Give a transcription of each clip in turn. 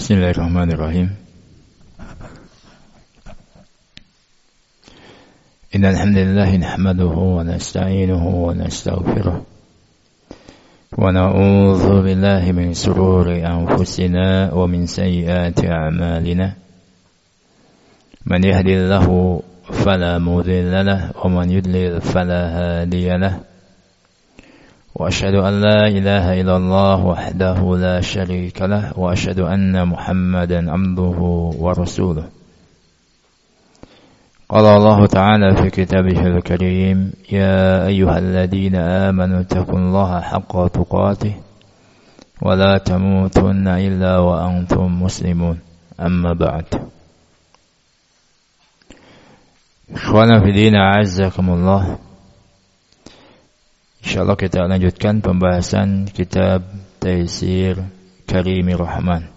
Bismillahirrahmanirrahim. Innal hamdalillah nahmaduhu wa nasta'inuhu wa nastaghfiruh wa na'udzu billahi min shururi anfusina wa min sayyiati a'malina. Man yahdihillahu fala mudilla lahu wa man yudlil fala hadiya lahu. وأشهد أن لا إله إلا الله وحده لا شريك له وأشهد أن محمدا عبده ورسوله. قال الله تعالى في كتابه الكريم: يا أيها الذين آمنوا اتقوا الله حق تقاته ولا تموتن إلا وأنتم مسلمون. أما بعد. إخوانا في الدين أعزكم الله. InsyaAllah kita lanjutkan pembahasan kitab Taisir Karimir Rahman.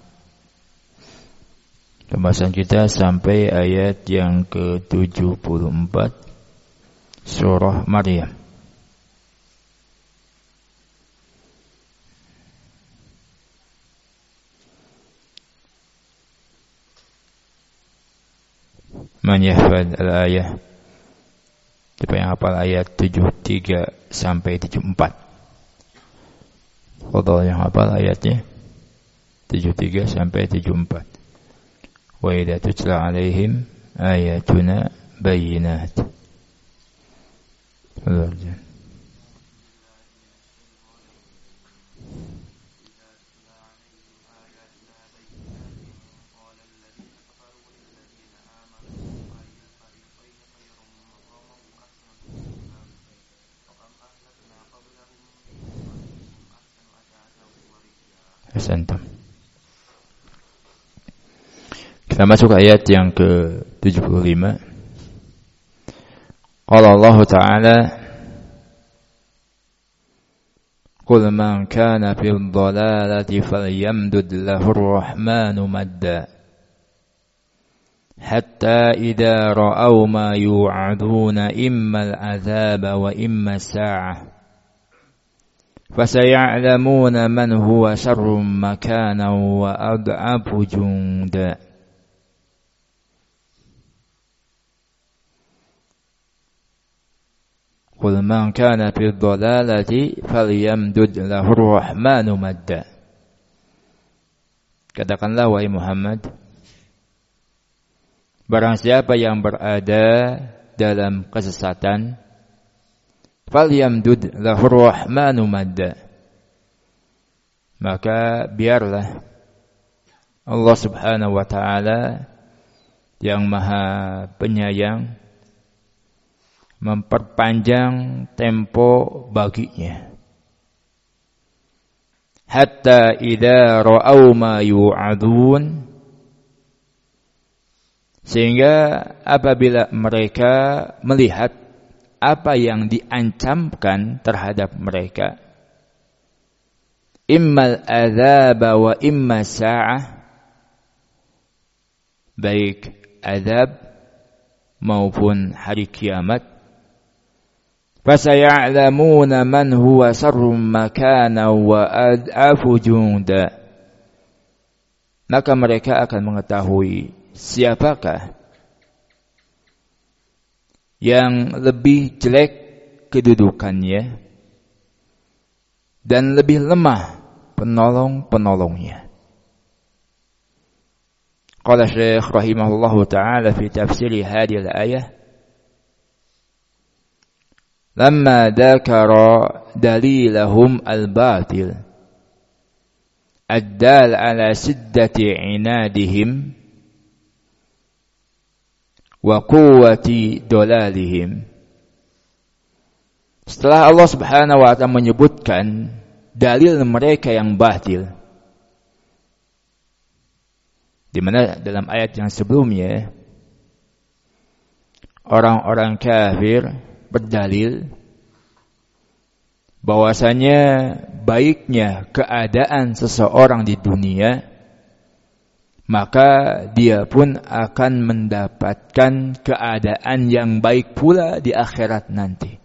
Pembahasan kita sampai ayat yang ke-74 surah Maryam. Man yahfad al-ayah. Siapa yang hafal ayat 73 sampai 74? Qadha yang hafal ayatnya 73 sampai 74. Wa idza tutla alaihim ayatuna bayyinat. Hasantum. Kita masuk ayat yang ke-75. Qala Allah Ta'ala: Qul man kana fil dhalalati falyamdud lahu ar-rahmanu madda hatta idza ra'aw ma yu'aduna imma al-'adzaba wa imma as-sa'ah فَسَيَعْلَمُونَ مَنْ هُوَ شَرٌّ مَكَانًا وَأَضْعَفُ جُندًا. قُلْ مَنْ كَانَ فِي الضَّلَالَةِ فَلْيَمْدُدْ لَهُ الرَّحْمَنُ مَدًّا. Katakanlah wahai Muhammad, barang siapa yang berada dalam kesesatan, falyamdud lahur rahmanu madda, maka biarlah Allah subhanahu wa ta'ala yang maha penyayang memperpanjang tempo baginya, hatta idza ra'aw ma yu'adun, sehingga apabila mereka melihat apa yang diancamkan terhadap mereka, immal adzaba wa imma sa'ah, baik azab maupun hari kiamat, fasaya'lamuna man huwa sarrum makana wa ad'afu junda, maka mereka akan mengetahui siapakah yang lebih jelek kedudukannya dan lebih lemah penolong-penolongnya. Qala Syekh rahimahullahu ta'ala fi tafsiri hadhihi al-ayah: lamma dzakara dalilahum al-batil ad-dal ala siddati inadihim wa quwwati dalalihim. Setelah Allah subhanahu wa ta'ala menyebutkan dalil mereka yang batil, di mana dalam ayat yang sebelumnya orang-orang kafir berdalil bahwasanya baiknya keadaan seseorang di dunia, maka dia pun akan mendapatkan keadaan yang baik pula di akhirat nanti.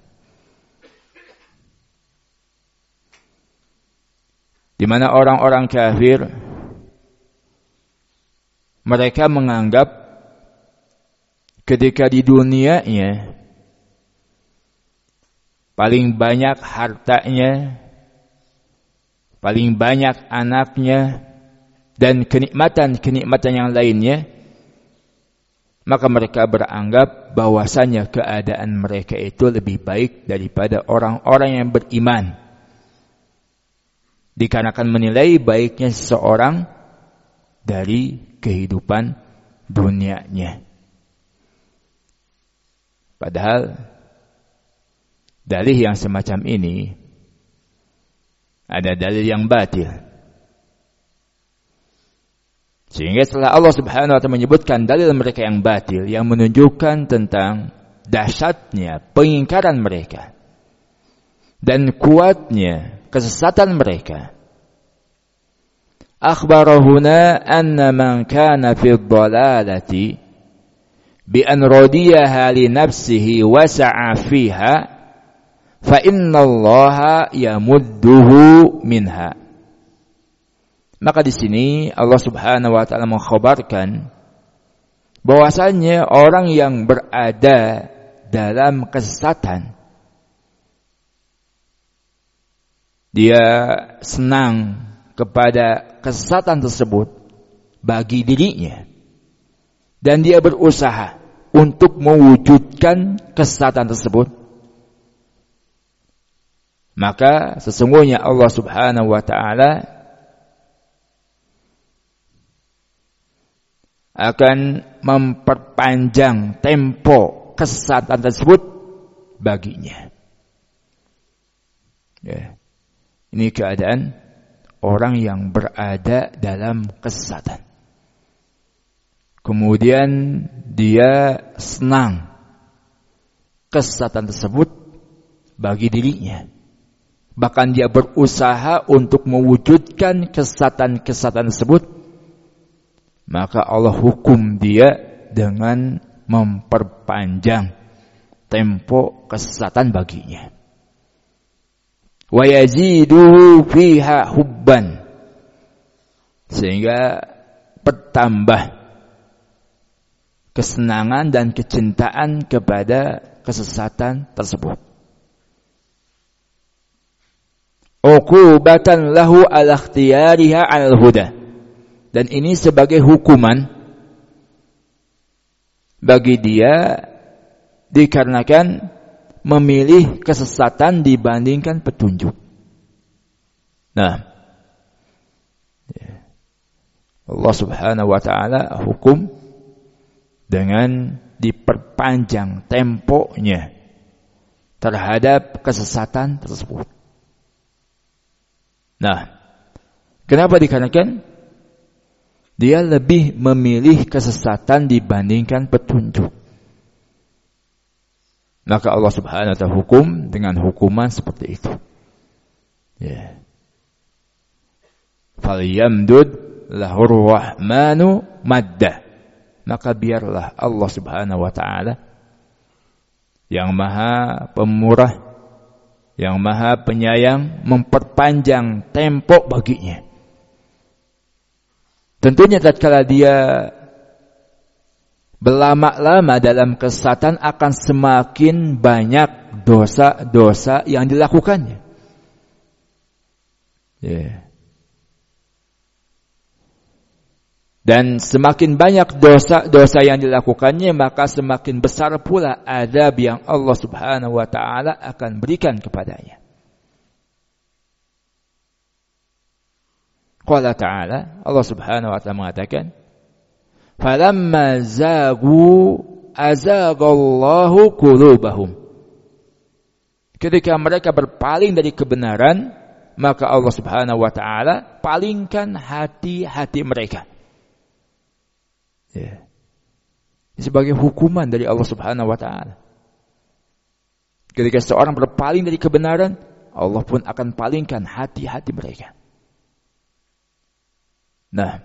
Di mana orang-orang kafir mereka menganggap ketika di dunianya paling banyak hartanya, paling banyak anaknya, dan kenikmatan-kenikmatan yang lainnya, maka mereka beranggap bahwasanya keadaan mereka itu lebih baik daripada orang-orang yang beriman. Dikarenakan menilai baiknya seseorang dari kehidupan dunianya. Padahal dalih yang semacam ini ada dalil yang batil. Sehingga setelah Allah Subhanahu wa ta'ala menyebutkan dalil mereka yang batil, yang menunjukkan tentang dahsyatnya pengingkaran mereka dan kuatnya kesesatan mereka. Akhbarahuna anna man kana fi dhalalati bi an radiyaha li nafsihi wa sa'a fiha fa innallaha yamudduhu minha. Maka di sini Allah Subhanahu wa taala mengkhabarkan bahwasanya orang yang berada dalam kesesatan, dia senang kepada kesesatan tersebut bagi dirinya dan dia berusaha untuk mewujudkan kesesatan tersebut, maka sesungguhnya Allah Subhanahu wa taala akan memperpanjang tempo kesesatan tersebut baginya. Ya. Ini keadaan orang yang berada dalam kesesatan. Kemudian dia senang kesesatan tersebut bagi dirinya. Bahkan dia berusaha untuk mewujudkan kesesatan-kesesatan tersebut. Maka Allah hukum dia dengan memperpanjang tempo kesesatan baginya. Wa yaziduhu fiha hubban, sehingga bertambah kesenangan dan kecintaan kepada kesesatan tersebut. Uqubatan lahu ala ikhtiyariha al huda, dan ini sebagai hukuman bagi dia dikarenakan memilih kesesatan dibandingkan petunjuk. Nah, Allah Subhanahu wa taala hukum dengan diperpanjang temponya terhadap kesesatan tersebut. Nah, kenapa? Dikarenakan dia lebih memilih kesesatan dibandingkan petunjuk. Maka Allah Subhanahu wa ta'ala hukum dengan hukuman seperti itu. Ya. Falyamdud lahur rahmanu maddah. Maka biarlah Allah Subhanahu wa ta'ala yang maha pemurah, yang maha penyayang memperpanjang tempo baginya. Tentunya tatkala dia berlama-lama dalam kesesatan akan semakin banyak dosa-dosa yang dilakukannya. Yeah. Dan semakin banyak dosa-dosa yang dilakukannya, maka semakin besar pula azab yang Allah Subhanahu wa ta'ala akan berikan kepadanya. Qala ta'ala, Allah Subhanahu wa ta'ala mengatakan, falamma zagu azagallahu qulubahum. Ketika mereka berpaling dari kebenaran, maka Allah Subhanahu wa ta'ala palingkan hati-hati mereka. Ya. Ini sebagai hukuman dari Allah Subhanahu wa ta'ala. Ketika seorang berpaling dari kebenaran, Allah pun akan palingkan hati-hati mereka. Nah,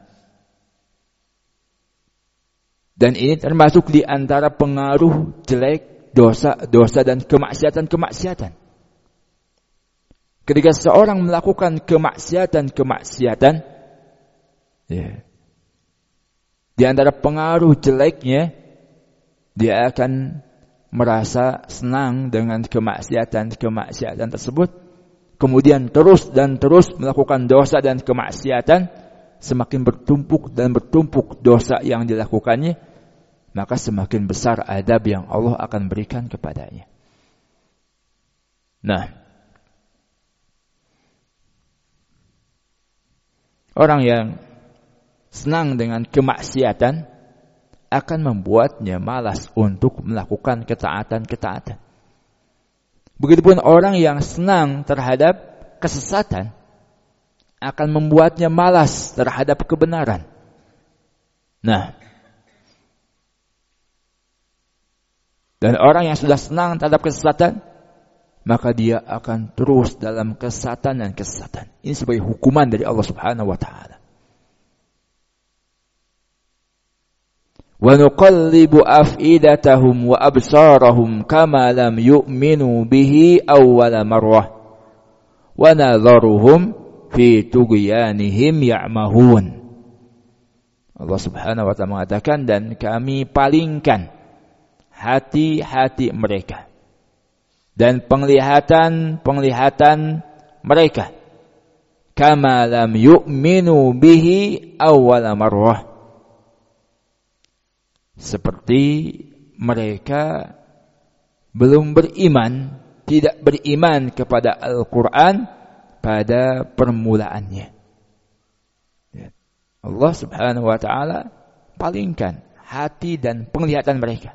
dan ini termasuk di antara pengaruh jelek, dosa-dosa dan kemaksiatan-kemaksiatan. Ketika seorang melakukan kemaksiatan-kemaksiatan, ya, Di antara pengaruh jeleknya, dia akan merasa senang dengan kemaksiatan tersebut, kemudian terus dan terus melakukan dosa dan kemaksiatan, semakin bertumpuk dosa yang dilakukannya, maka semakin besar adab yang Allah akan berikan kepadanya. Nah, orang yang senang dengan kemaksiatan akan membuatnya malas untuk melakukan ketaatan. Begitupun orang yang senang terhadap kesesatan akan membuatnya malas terhadap kebenaran. Nah, dan orang yang sudah senang terhadap kesesatan, maka dia akan terus dalam kesesatan. Ini sebagai hukuman dari Allah Subhanahu wa taala. Wa nuqallibu af'idatahum wa absarahum kama lam yu'minu bihi awwala marrah wa nadharuhum fi tughyanihim ya'mahun. Allah Subhanahu wa taala mengatakan, dan kami palingkan hati-hati mereka dan penglihatan mereka kama lam yu'minu bihi awwala marrah, seperti mereka belum beriman, tidak beriman kepada Al-Quran pada permulaannya. Allah Subhanahu wa taala palingkan hati dan penglihatan mereka.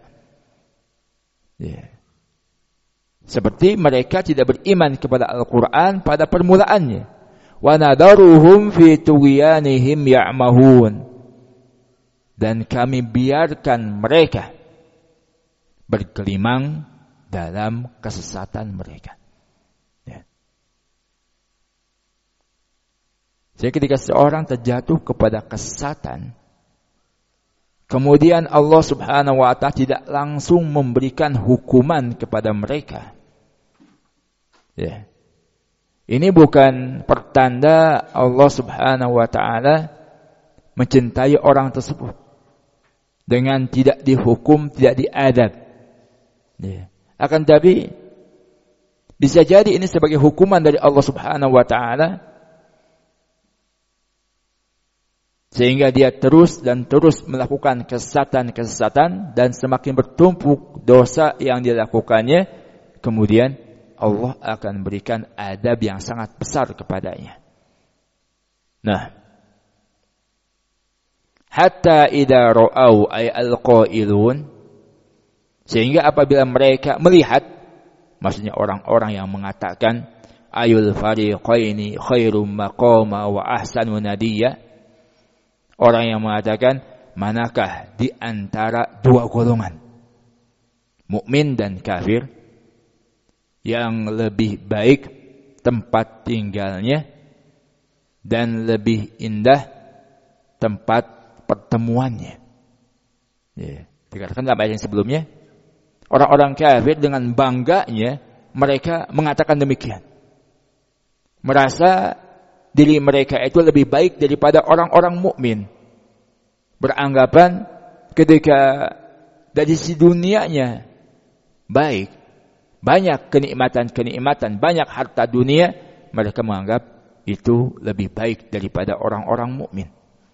Seperti mereka tidak beriman kepada Al-Quran pada permulaannya. Wa nadaruhum fi tughyanihim ya'mahun. Dan kami biarkan mereka bergelimang dalam kesesatan mereka. Jadi ketika seorang terjatuh kepada kesesatan, kemudian Allah Subhanahu wa taala tidak langsung memberikan hukuman kepada mereka. Ini bukan pertanda Allah Subhanahu wa taala mencintai orang tersebut dengan tidak dihukum, tidak diadab. Akan tapi bisa jadi ini sebagai hukuman dari Allah Subhanahu wa taala, sehingga dia terus melakukan kesesatan dan semakin bertumpuk dosa yang dilakukannya, kemudian Allah akan berikan adab yang sangat besar kepadanya. Nah, hatta idza ra'au ay al-qailun, sehingga apabila mereka melihat, maksudnya orang-orang yang mengatakan ayul fariqaini khairum maqama wa ahsanu nadiyya, orang yang mengatakan manakah di antara dua golongan, mukmin dan kafir, yang lebih baik tempat tinggalnya dan lebih indah tempat pertemuannya. Dikatakan dalam ayat yang sebelumnya, orang-orang kafir dengan bangganya mereka mengatakan demikian. Merasa diri mereka itu lebih baik daripada orang-orang mukmin. Beranggapan ketika dari sisi dunianya baik, banyak kenikmatan, banyak harta dunia, mereka menganggap itu lebih baik daripada orang-orang mukmin.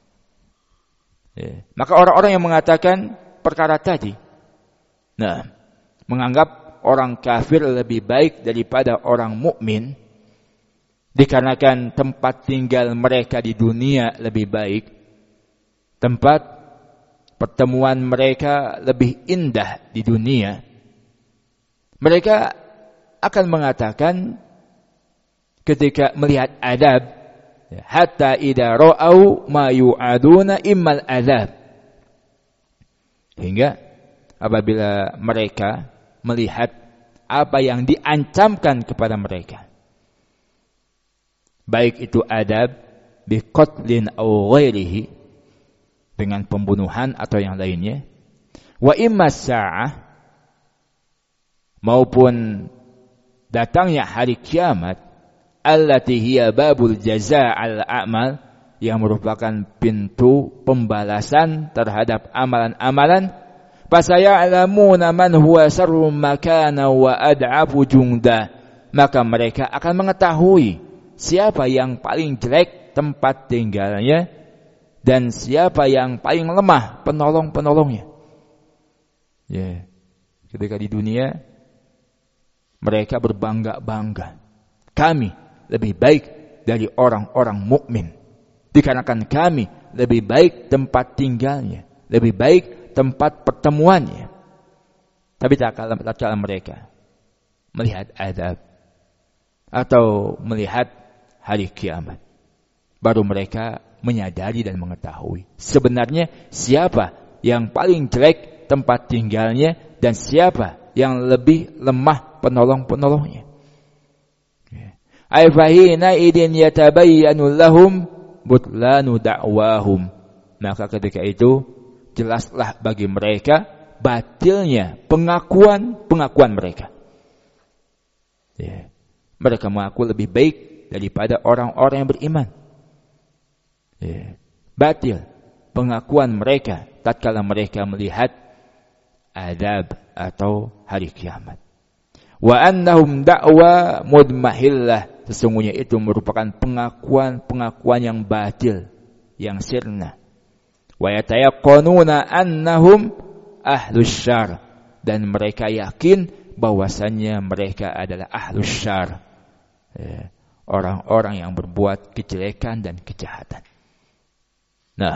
Maka orang-orang yang mengatakan perkara tadi, menganggap orang kafir lebih baik daripada orang mukmin, dikarenakan tempat tinggal mereka di dunia lebih baik, tempat pertemuan mereka lebih indah di dunia, mereka akan mengatakan ketika melihat adab, hatta idza ra'au ma yu'aduna immal azab, hingga apabila mereka melihat apa yang diancamkan kepada mereka, baik itu adab biqatlin aw ghairihi, dengan pembunuhan atau yang lainnya, wa imma sa'ah, maupun datangnya hari kiamat, allati hiya babul jazaa' al-a'mal, yang merupakan pintu pembalasan terhadap amalan-amalan. Fasaya'lamuna man huwa sarrum makana wa ad'afu junda. Maka mereka akan mengetahui siapa yang paling jelek tempat tinggalnya dan siapa yang paling lemah penolong-penolongnya. Ya. Ketika di dunia mereka berbangga-bangga, kami lebih baik dari orang-orang mukmin. Dikarenakan kami lebih baik tempat tinggalnya, lebih baik tempat pertemuannya. Tapi tak kala mereka melihat azab atau melihat hari kiamat, baru mereka menyadari dan mengetahui sebenarnya siapa yang paling jelek tempat tinggalnya dan siapa yang lebih lemah penolong-penolongnya. Aifahina idin yatabayyanu lahum butlanu da'wahum. Maka ketika itu jelaslah bagi mereka batilnya pengakuan mereka. Ya. Mereka mengaku lebih baik daripada orang-orang yang beriman. Ya. Batil pengakuan mereka tatkala mereka melihat azab atau hari kiamat. Wa annahum da'wa mudmahillah. Sesungguhnya itu merupakan pengakuan yang batil, yang sirna. Wa yatayaqqanuna annahum ahlus syarr. Dan mereka yakin bahwasannya mereka adalah ahlus syarr. Orang-orang yang berbuat kejelekan dan kejahatan. Nah,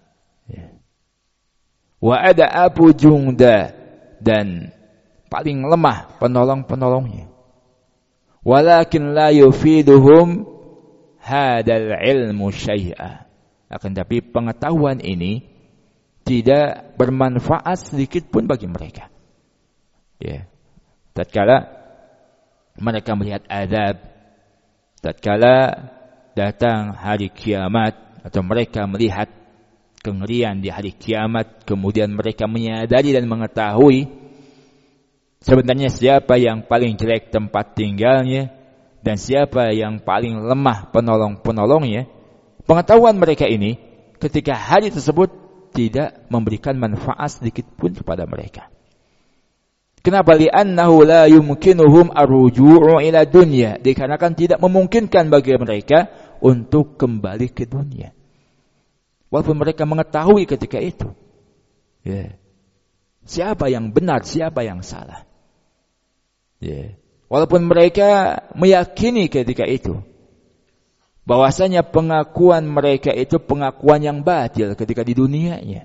wa ada abu jungda, dan paling lemah penolong-penolongnya. Walakin la yufiduhum hadal ilmu syai'a. Akan tapi pengetahuan ini tidak bermanfaat sedikit pun bagi mereka. Ya. Tatkala mereka melihat azab, tatkala datang hari kiamat atau mereka melihat kengerian di hari kiamat, kemudian mereka menyadari dan mengetahui sebenarnya siapa yang paling jelek tempat tinggalnya dan siapa yang paling lemah penolong-penolongnya. Pengetahuan mereka ini ketika hari tersebut tidak memberikan manfaat sedikit pun kepada mereka. Kenapa? Li'annahu la yumkinuhum ar-ruju'u ila dunya. Dikarenakan tidak memungkinkan bagi mereka untuk kembali ke dunia. Walaupun mereka mengetahui ketika itu, ya, siapa yang benar, siapa yang salah. Ya. Walaupun mereka meyakini ketika itu bahwasanya pengakuan mereka itu pengakuan yang batil ketika di dunianya.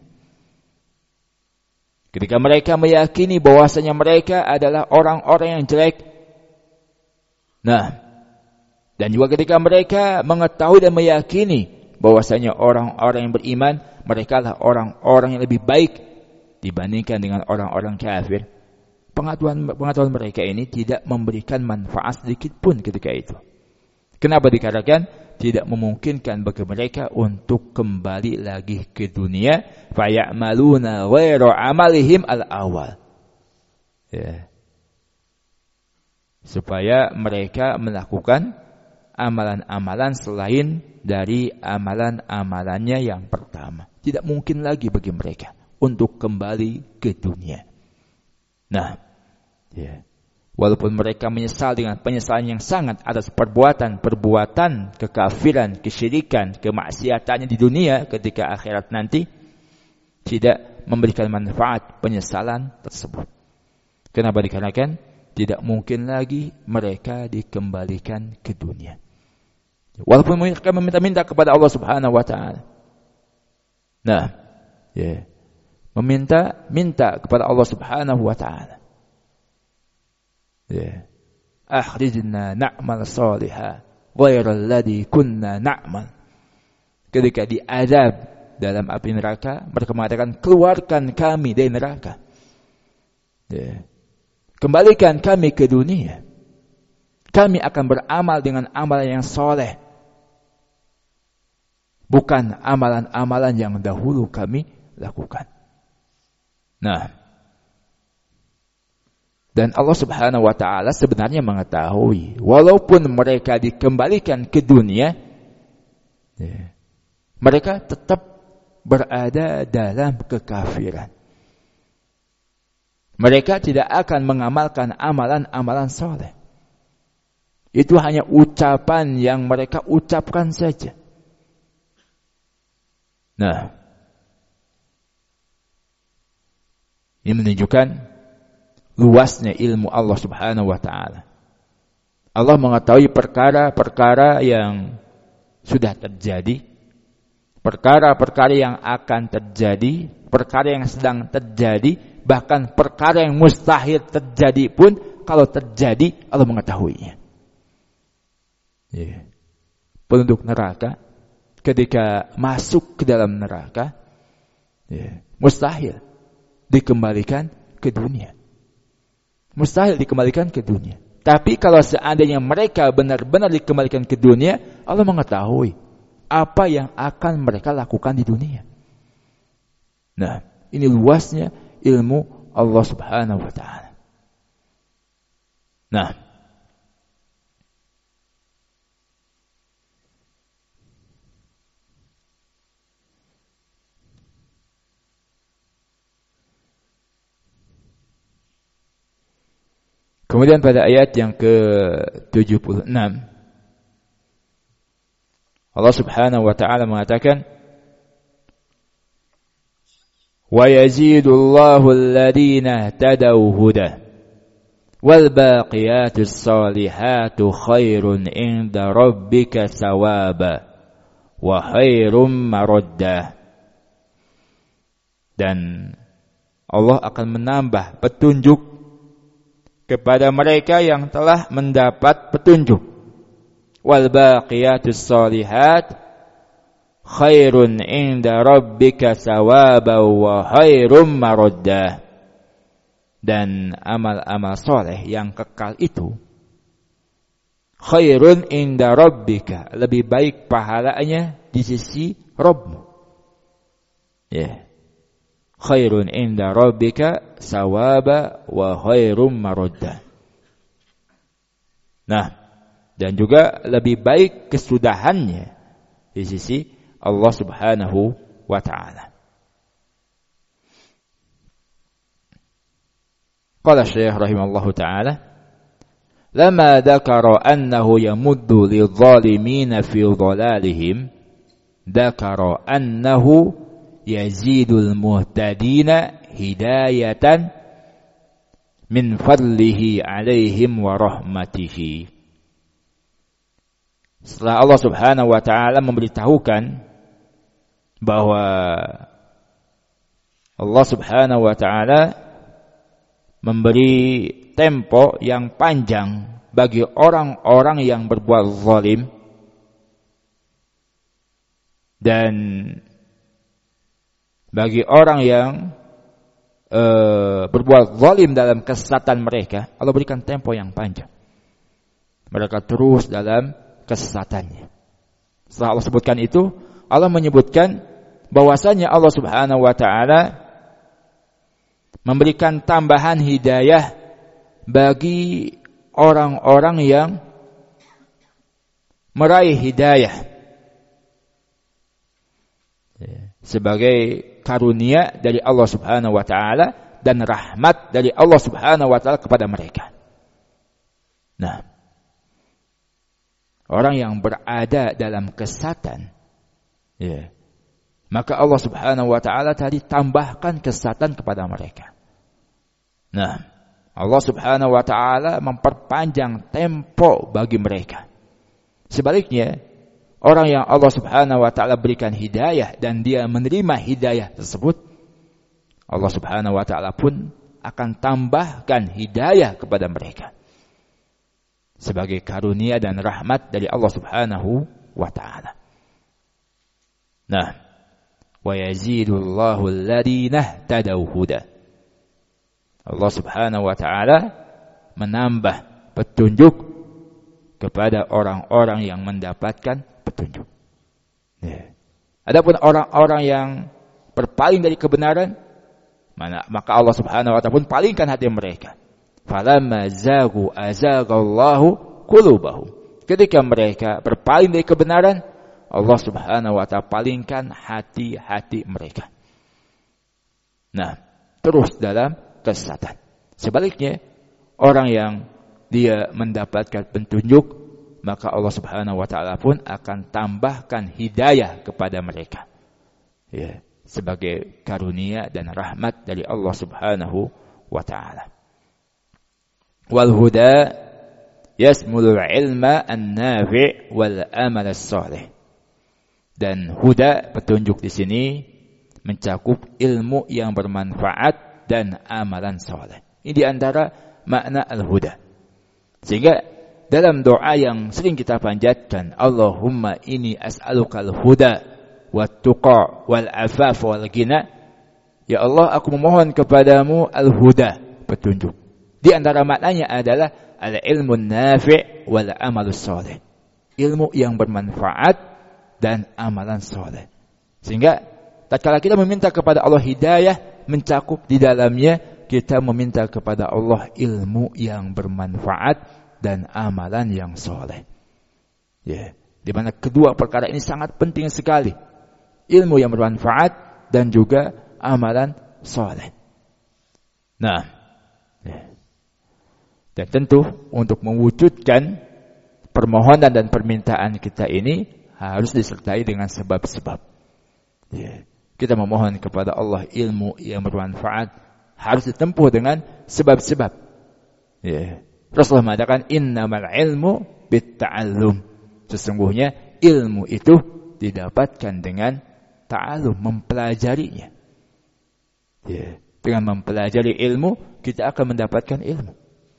Ketika mereka meyakini bahwasanya mereka adalah orang-orang yang jelek. Nah, dan juga ketika mereka mengetahui dan meyakini bahwasanya orang-orang yang beriman, mereka adalah orang-orang yang lebih baik dibandingkan dengan orang-orang kafir. Pengetahuan mereka ini tidak memberikan manfaat sedikit pun ketika itu. Kenapa? Dikarenakan tidak memungkinkan bagi mereka untuk kembali lagi ke dunia. Faya'maluna ghairu amalihim al-awal. Ya. Supaya mereka melakukan amalan-amalan selain dari amalan-amalannya yang pertama. Tidak mungkin lagi bagi mereka untuk kembali ke dunia. Nah, ya. Walaupun mereka menyesal dengan penyesalan yang sangat atas perbuatan kekafiran, kesyirikan, kemaksiatannya di dunia, ketika akhirat nanti tidak memberikan manfaat penyesalan tersebut. Kenapa? Dikarenakan tidak mungkin lagi mereka dikembalikan ke dunia. Walaupun mereka meminta-minta kepada Allah Subhanahu wa taala. Nah, ya. Minta kepada Allah Subhanahu wa taala. Ya. Akhrijna na'mal salihah ghairal ladzi kunna na'mal. Ketika diazab dalam api neraka, mereka mengatakan, keluarkan kami dari neraka. Ya. Kembalikan kami ke dunia. Kami akan beramal dengan amalan yang soleh, bukan amalan-amalan yang dahulu kami lakukan. Nah, dan Allah Subhanahu wa taala sebenarnya mengetahui walaupun mereka dikembalikan ke dunia, ya, Mereka tetap berada dalam kekafiran. Mereka tidak akan mengamalkan amalan-amalan soleh. Itu hanya ucapan yang mereka ucapkan saja. Nah, ini menunjukkan luasnya ilmu Allah Subhanahu wa ta'ala. Allah mengetahui perkara-perkara yang sudah terjadi, perkara-perkara yang akan terjadi, perkara yang sedang terjadi, bahkan perkara yang mustahil terjadi pun kalau terjadi Allah mengetahuinya. Penduduk neraka ketika masuk ke dalam neraka, mustahil dikembalikan ke dunia. Mustahil dikembalikan ke dunia. Tapi kalau seandainya mereka benar-benar dikembalikan ke dunia, Allah mengetahui apa yang akan mereka lakukan di dunia. Nah, ini luasnya ilmu Allah Subhanahu wa ta'ala. Nah, kemudian pada ayat yang ke-76 Allah Subhanahu wa ta'ala mengatakan wa yazidullahu alladhina tadaw huda wal baqiyatus salihatu khairun inda rabbika sawaba wa khairum maraddah. Dan Allah akan menambah petunjuk kepada mereka yang telah mendapat petunjuk. Wal baqiyatus shalihat khairun inda rabbika sawaba wa khairum maraddah. Dan amal-amal soleh yang kekal itu khairun inda rabbika, lebih baik pahalanya di sisi Rabbmu. Khairun inda rabbika sawaba wa khairum maraddah. Nah, dan juga lebih baik kesudahannya di sisi Allah Subhanahu wa ta'ala. Qala Syekh rahimallahu ta'ala, lama dzakara annahu yamuddu lidh-dhalimina fi dhalalihim, dzakara annahu yazidul muhtadina hidayatan min fadlihi alaihim wa rahmatihi. Setelah Allah Subhanahu wa ta'ala memberitahukan bahwa Allah Subhanahu wa ta'ala memberi tempo yang panjang bagi orang-orang yang berbuat zalim, dan bagi orang yang berbuat zalim dalam kesesatan mereka, Allah berikan tempo yang panjang. Mereka terus dalam kesesatannya. Setelah Allah sebutkan itu, Allah menyebutkan bahwasanya Allah Subhanahu wa ta'ala memberikan tambahan hidayah bagi orang-orang yang meraih hidayah sebagai karunia dari Allah Subhanahu wa ta'ala dan rahmat dari Allah Subhanahu wa ta'ala kepada mereka. Nah, orang yang berada dalam kesesatan, maka Allah Subhanahu wa ta'ala tadi tambahkan kesesatan kepada mereka. Nah, Allah Subhanahu wa ta'ala memperpanjang tempo bagi mereka. Sebaliknya, orang yang Allah Subhanahu wa ta'ala berikan hidayah dan dia menerima hidayah tersebut, Allah Subhanahu wa ta'ala pun akan tambahkan hidayah kepada mereka sebagai karunia dan rahmat dari Allah Subhanahu wa ta'ala. Nah, wa yazidullahu alladhina tadaw huda. Allah Subhanahu wa ta'ala menambah petunjuk kepada orang-orang yang mendapatkan petunjuk. Adapun orang-orang yang berpaling dari kebenaran, maka Allah Subhanahu wa ta'ala pun palingkan hati mereka. Falamma zagu azagallahu qulubahum. Ketika mereka berpaling dari kebenaran, Allah Subhanahu wa ta'ala palingkan hati-hati mereka. Nah, terus dalam kesesatan. Sebaliknya, orang yang dia mendapatkan petunjuk, maka Allah Subhanahu wa ta'ala pun akan tambahkan hidayah kepada mereka. Ya, sebagai karunia dan rahmat dari Allah Subhanahu wa ta'ala. Wal huda yasmulul ilma an-nafi' wal amal as-salih. Dan huda, petunjuk di sini mencakup ilmu yang bermanfaat dan amalan saleh. Ini di antara makna al-huda. Sehingga dalam doa yang sering kita panjatkan, Allahumma inni as'alukal huda wat tuqa wal afaf wal ghina. Ya Allah, aku memohon kepadamu al-huda, petunjuk. Di antara maknanya adalah al-ilmun nafi' wal amalus saleh. Ilmu yang bermanfaat dan amalan saleh. Sehingga tatkala kita meminta kepada Allah hidayah, mencakup di dalamnya kita meminta kepada Allah ilmu yang bermanfaat dan amalan yang saleh. Ya, di mana kedua perkara ini sangat penting sekali. Ilmu yang bermanfaat dan juga amalan saleh. Nah, ya. Dan tentu untuk mewujudkan permohonan dan permintaan kita ini harus disertai dengan sebab-sebab. Ya. Kita memohon kepada Allah ilmu yang bermanfaat harus ditempuh dengan sebab-sebab. Ya. Rasulullah mengatakan innamal ilmu bitta'allum. Sesungguhnya ilmu itu didapatkan dengan ta'allum, mempelajarinya. Ya. Dengan mempelajari ilmu kita akan mendapatkan ilmu.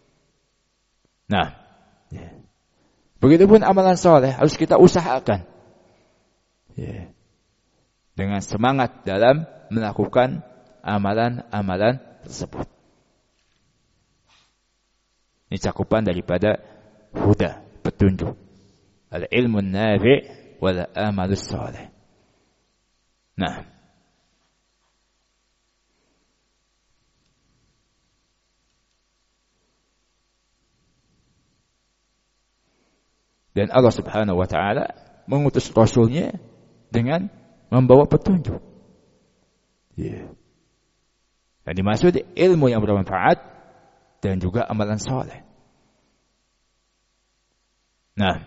Nah, ya. Begitupun amalan soleh harus kita usahakan. Ya. Dengan semangat dalam melakukan amalan-amalan tersebut. Ini cakupan daripada huda, petunjuk. Al-ilmun nafi' wal amalus soleh. Nah, dan Allah Subhanahu wa ta'ala mengutus Rasulnya dengan membawa petunjuk. Yeah. Dan dimaksud ilmu yang bermanfaat dan juga amalan soleh. Nah,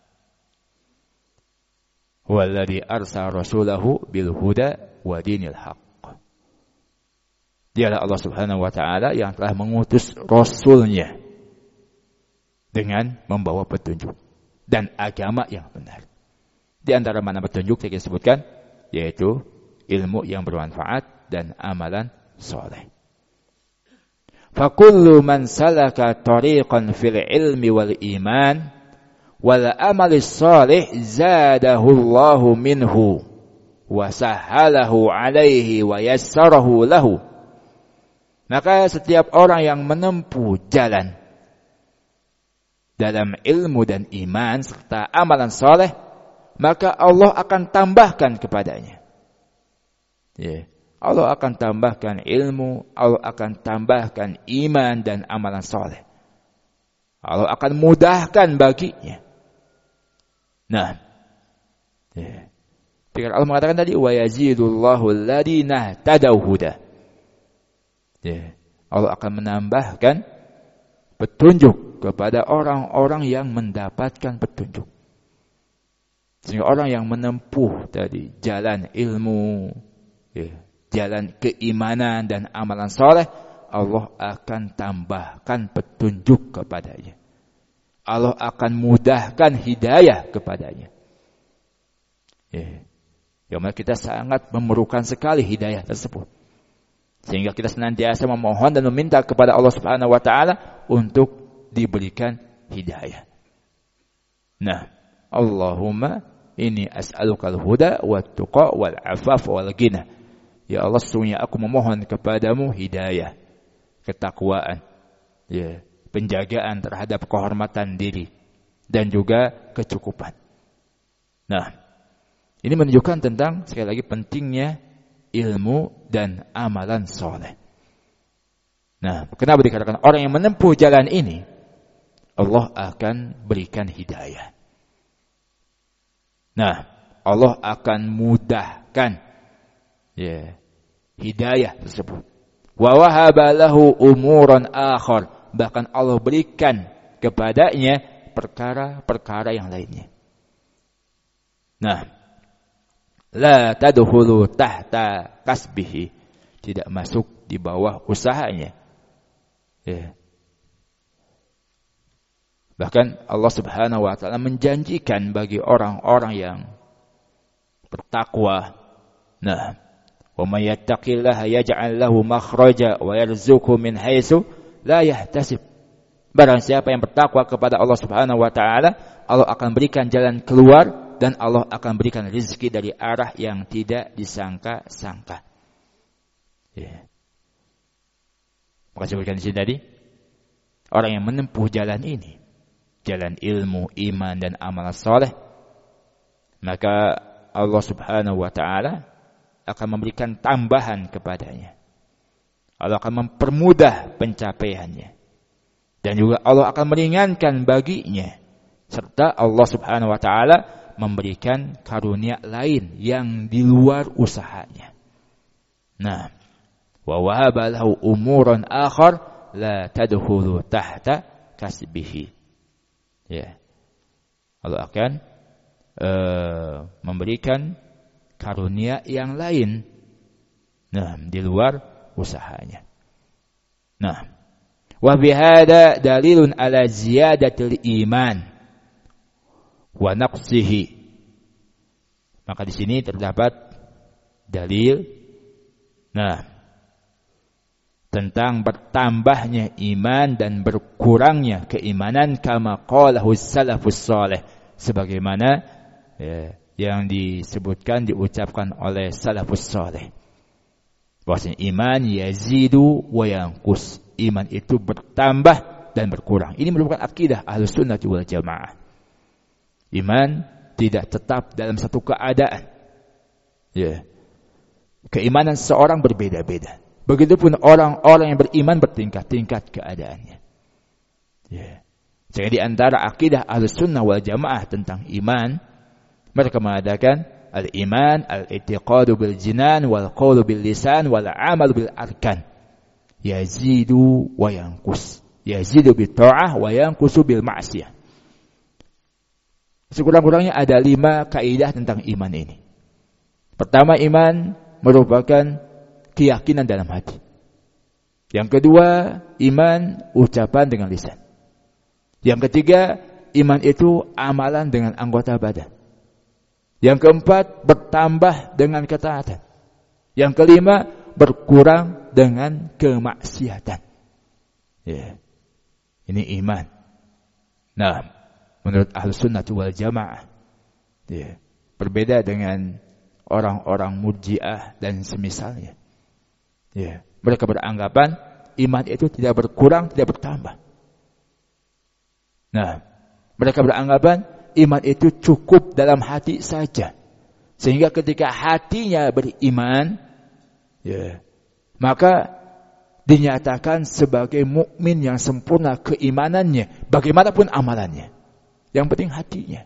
huwallazi arsala rasulahu bil huda wa dinil haqq. Dialah Allah Subhanahu wa ta'ala yang telah mengutus Rasulnya dengan membawa petunjuk dan agama yang benar. Di antara mana petunjuk yang disebutkan yaitu ilmu yang bermanfaat dan amalan soleh. Fakullu man salaka tariqan fil ilmi wal iman wal amali salih zadahu Allahu minhu wa sahhalahu alaihi wa yassarahu lahu. Maka setiap orang yang menempuh jalan dalam ilmu dan iman serta amalan soleh, maka Allah akan tambahkan kepadanya. Ya, Allah akan tambahkan ilmu, Allah akan tambahkan iman dan amalan soleh. Allah akan mudahkan baginya. Nah, ya. Pikir Allah mengatakan tadi, wa yazidullahu alladhina tadaw huda. Ya, Allah akan menambahkan petunjuk kepada orang-orang yang mendapatkan petunjuk. Sehingga orang yang menempuh tadi jalan ilmu, ya, jalan keimanan dan amalan soleh, Allah akan tambahkan petunjuk kepadanya. Allah akan mudahkan hidayah kepadanya. Ya, yang mana kita sangat memerlukan sekali hidayah tersebut. Sehingga kita senantiasa memohon dan meminta kepada Allah Subhanahu wa ta'ala untuk diberikan hidayah. Nah, Allahumma inni as'alukal huda wat tuqa wal afaf wal ghina. Ya Allah, sesungguhnya aku memohon kepadamu hidayah, ketakwaan, ya, penjagaan terhadap kehormatan diri dan juga kecukupan. Nah, ini menunjukkan tentang sekali lagi pentingnya ilmu dan amalan soleh. Nah, kenapa dikatakan orang yang menempuh jalan ini Allah akan berikan hidayah. Nah, Allah akan mudahkan hidayah tersebut. Wa wahaba lahu umuran akhar, bahkan Allah berikan kepadanya perkara-perkara yang lainnya. Nah, la tadkhulu tahta kasbihi, tidak masuk di bawah usahanya. Bahkan Allah Subhanahu wa taala menjanjikan bagi orang-orang yang bertakwa. Nah, wa may yattaqillaha yaj'al lahu makhraja wa yarzuqhu min haitsu la yahtasib. Barang siapa yang bertakwa kepada Allah Subhanahu wa taala, Allah akan berikan jalan keluar dan Allah akan berikan rezeki dari arah yang tidak disangka-sangka. Maka sebutkan di sini tadi, orang yang menempuh jalan ini, jalan ilmu, iman dan amal saleh, maka Allah Subhanahu wa taala akan memberikan tambahan kepadanya. Allah akan mempermudah pencapaiannya. Dan juga Allah akan meringankan baginya. Serta Allah Subhanahu wa taala memberikan karunia lain yang di luar usahanya. Nah, wa wahaba lahu umuran akhar la tadkhulu tahta kasbihi. Allah akan memberikan karunia yang lain, di luar usahanya. Nah, wa bihada dalilun ala ziyadatil iman wa naqsihi. Maka di sini terdapat dalil tentang bertambahnya iman dan berkurangnya keimanan, kama qalahu salafus salih, sebagaimana yang disebutkan, diucapkan oleh salafus salih, bahwasanya iman yazidu wa yanqus, iman itu bertambah dan berkurang. Ini merupakan akidah Ahlus Sunnah wal Jamaah. Iman tidak tetap dalam satu keadaan. Keimanan seorang berbeda-beda. Begitupun orang-orang yang beriman bertingkat-tingkat keadaannya. Jadi di antara akidah Ahlus Sunnah wal Jamaah tentang iman, mereka mengatakan al-iman al-i'tiqadu bil jinan wal qawlu bil lisan wal amal bil arkan. Yazidu wa yanqus. Yazidu bit ta'ah wa yanqusu bil ma'siyah. Sekurang-kurangnya ada 5 kaidah tentang iman ini. Pertama, iman merupakan keyakinan dalam hati. Yang kedua, iman ucapan dengan lisan. Yang ketiga, iman itu amalan dengan anggota badan. Yang keempat, bertambah dengan ketaatan. Yang kelima, berkurang dengan kemaksiatan. Ini iman. Nah, menurut Ahlus Sunnah wal Jamaah, berbeda dengan orang-orang Murji'ah dan semisalnya. Mereka beranggapan iman itu tidak berkurang, tidak bertambah. Nah, mereka beranggapan iman itu cukup dalam hati saja. Sehingga ketika hatinya beriman, maka dinyatakan sebagai mukmin yang sempurna keimanannya, bagaimanapun amalannya. Yang penting hatinya.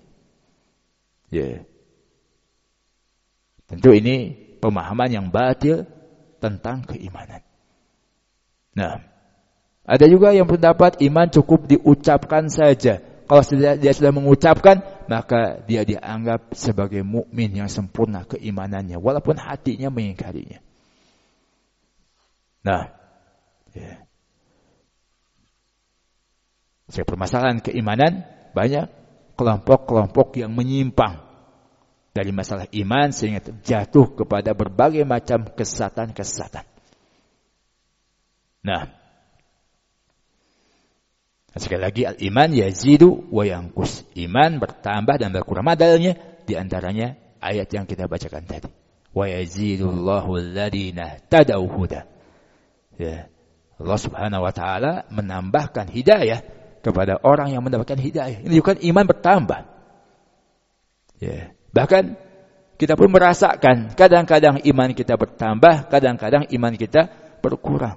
Tentu ini pemahaman yang batil tentang keimanan. Nah, ada juga yang pendapat iman cukup diucapkan saja. Kalau dia sudah mengucapkan, maka dia dianggap sebagai mukmin yang sempurna keimanannya, walaupun hatinya mengingkarinya. Nah, permasalahan keimanan, banyak kelompok-kelompok yang menyimpang dari masalah iman sehingga jatuh kepada berbagai macam kesesatan-kesesatan. Nah, sekali lagi, al-iman yazidu wa yanqus. Iman bertambah dan berkurang. Dalilnya di antaranya ayat yang kita bacakan tadi. Wa yazidullahu alladhina tadau huda. Allah Subhanahu wa taala menambahkan hidayah kepada orang yang mendapatkan hidayah. Ini bukan iman bertambah. Bahkan kita pun merasakan kadang-kadang iman kita bertambah, kadang-kadang iman kita berkurang.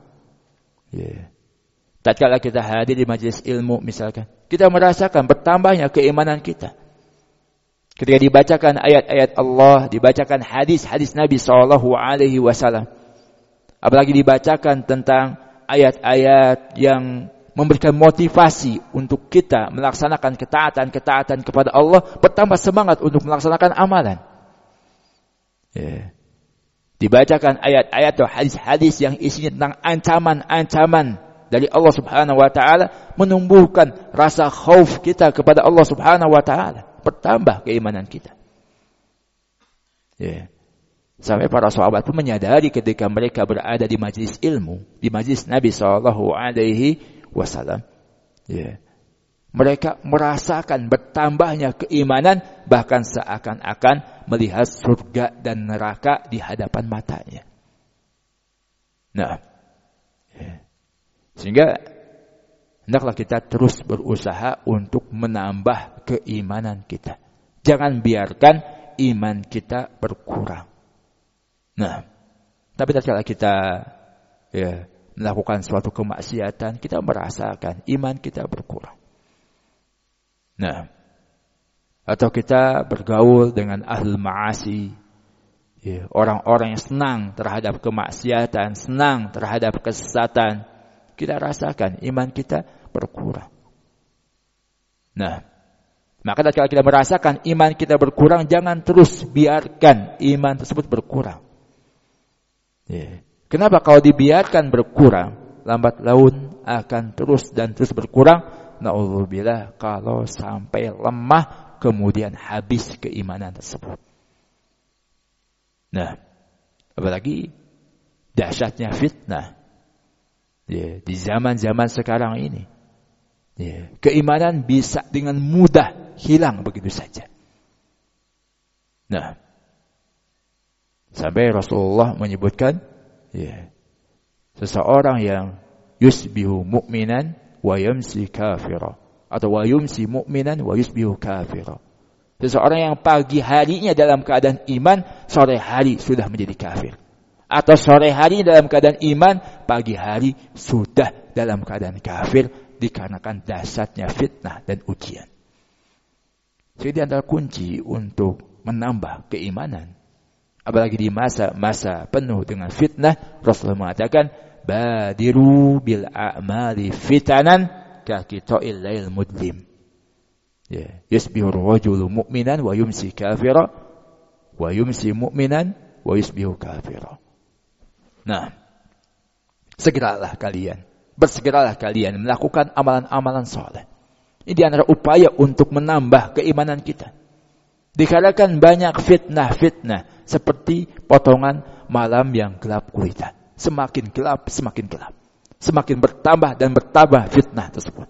Tatkala kita hadir di majelis ilmu misalkan, kita merasakan bertambahnya keimanan kita. Ketika dibacakan ayat-ayat Allah, dibacakan hadis-hadis Nabi SAW, apalagi dibacakan tentang ayat-ayat yang memberikan motivasi untuk kita melaksanakan ketaatan-ketaatan kepada Allah, bertambah semangat untuk melaksanakan amalan. Dibacakan ayat-ayat atau hadis-hadis yang isinya tentang ancaman-ancaman dari Allah Subhanahu wa taala, menumbuhkan rasa khauf kita kepada Allah Subhanahu wa taala, bertambah keimanan kita. Sampai para sahabat pun menyadari ketika mereka berada di majlis ilmu, di majlis Nabi SAW, mereka merasakan bertambahnya keimanan, bahkan seakan-akan melihat surga dan neraka di hadapan matanya. Nah, sehingga hendaklah kita terus berusaha untuk menambah keimanan kita. Jangan biarkan iman kita berkurang. Nah, tapi tatkala kita melakukan suatu kemaksiatan, kita merasakan iman kita berkurang. Nah, atau kita bergaul dengan ahlul ma'asi, orang-orang yang senang terhadap kemaksiatan, senang terhadap kesesatan, kita rasakan iman kita berkurang. Nah, maka tatkala kita merasakan iman kita berkurang, jangan terus biarkan iman tersebut berkurang. Kenapa? Kalau dibiarkan berkurang, lambat laun akan terus dan terus berkurang. Na'udzubillah, kalau sampai lemah, kemudian habis keimanan tersebut. Nah, apalagi dahsyatnya fitnah di zaman-zaman sekarang ini. Keimanan bisa dengan mudah hilang begitu saja. Nah, sampai Rasulullah menyebutkan, seseorang yang yusbihu mu'minan wa yumsi kafira, atau wa yumsi mu'minan wa yusbihu kafira. Seseorang yang pagi harinya dalam keadaan iman, sore hari sudah menjadi kafir. Atau sore hari dalam keadaan iman, pagi hari sudah dalam keadaan kafir, dikarenakan dahsyatnya fitnah dan ujian. Jadi antara kunci untuk menambah keimanan, apalagi di masa-masa penuh dengan fitnah, Rasulullah mengatakan, badiru bil a'mali fitanan ka qita'il lail mudlim. Yusbihu ar-rajulu mu'minan wa yumsi kafira, wa yumsi mu'minan wa yusbihu kafira. Nah, bersegeralah kalian melakukan amalan-amalan saleh. Ini di antara upaya untuk menambah keimanan kita. Dikarenakan banyak fitnah-fitnah seperti potongan malam yang gelap gulita. Semakin gelap, semakin gelap. Semakin bertambah dan bertambah fitnah tersebut.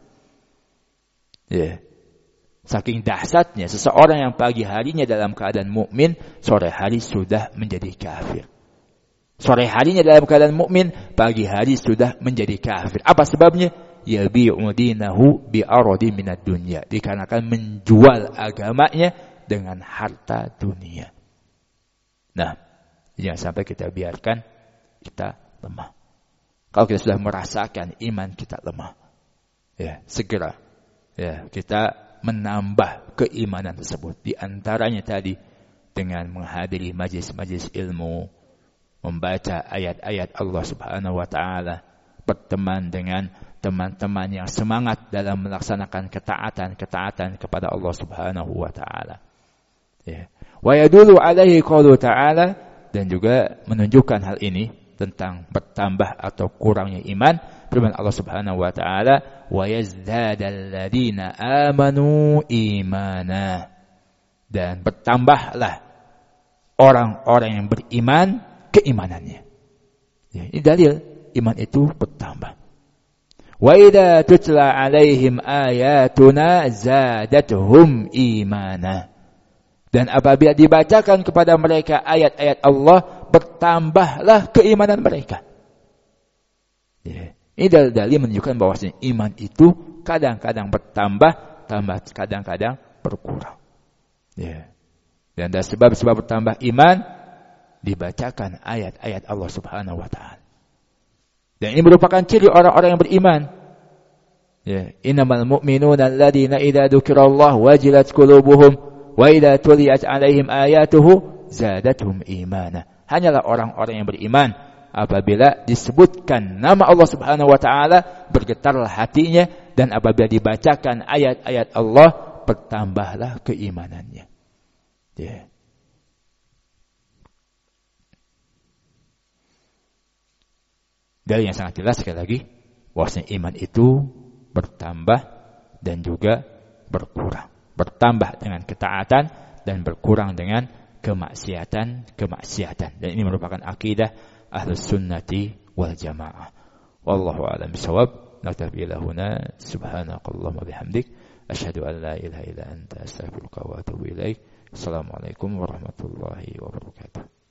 Saking dahsyatnya, seseorang yang pagi harinya dalam keadaan mukmin, sore hari sudah menjadi kafir. Sore harinya dalam keadaan mukmin, pagi hari sudah menjadi kafir. Apa sebabnya? Yabi'u dinahu bi'aradi minad dunya. Dikarenakan menjual agamanya dengan harta dunia. Nah, jangan sampai kita biarkan kita lemah. Kalau kita sudah merasakan iman kita lemah, segera kita menambah keimanan tersebut. Di antaranya tadi dengan menghadiri majlis-majlis ilmu, membaca ayat-ayat Allah Subhanahu wa taala, berteman dengan teman-teman yang semangat dalam melaksanakan ketaatan kepada Allah Subhanahu wa taala. Wa yadullu alaihi qaulu ta'ala, dan juga menunjukkan hal ini tentang bertambah atau kurangnya iman, firman Allah Subhanahu wa taala, wa yazdadal ladzina amanu imana, dan bertambahlah orang-orang yang beriman keimanannya. Ini dalil iman itu bertambah. Wa idza tutla alaihim ayatuna zadatuhum imana, dan apabila dibacakan kepada mereka ayat-ayat Allah, bertambahlah keimanan mereka. Ini dalil menunjukkan bahwasanya iman itu kadang-kadang bertambah, kadang-kadang berkurang. Dan dari sebab-sebab bertambah iman, dibacakan ayat-ayat Allah Subhanahu wa taala. Dan ini merupakan ciri orang-orang yang beriman. Innamal mu'minuna alladzina idza dzukirallahu wajilat qulubuhum wa idza tuliyat 'alaihim ayatuhu zadatuhum imana. Hanyalah orang-orang yang beriman apabila disebutkan nama Allah Subhanahu wa taala bergetarlah hatinya, dan apabila dibacakan ayat-ayat Allah bertambahlah keimanannya. Ya. Dari yang sangat jelas sekali lagi bahwasanya iman itu bertambah dan juga berkurang. Bertambah dengan ketaatan dan berkurang dengan kemaksiatan. Dan ini merupakan akidah Ahlus Sunnati wal Jamaah. Wallahu a'lam bishawab. Naktafi ila huna. Subhanakallahumma bihamdik, asyhadu an la ilaha illa anta, astaghfiruka wa atubu ilaik. Assalamualaikum warahmatullahi wabarakatuh.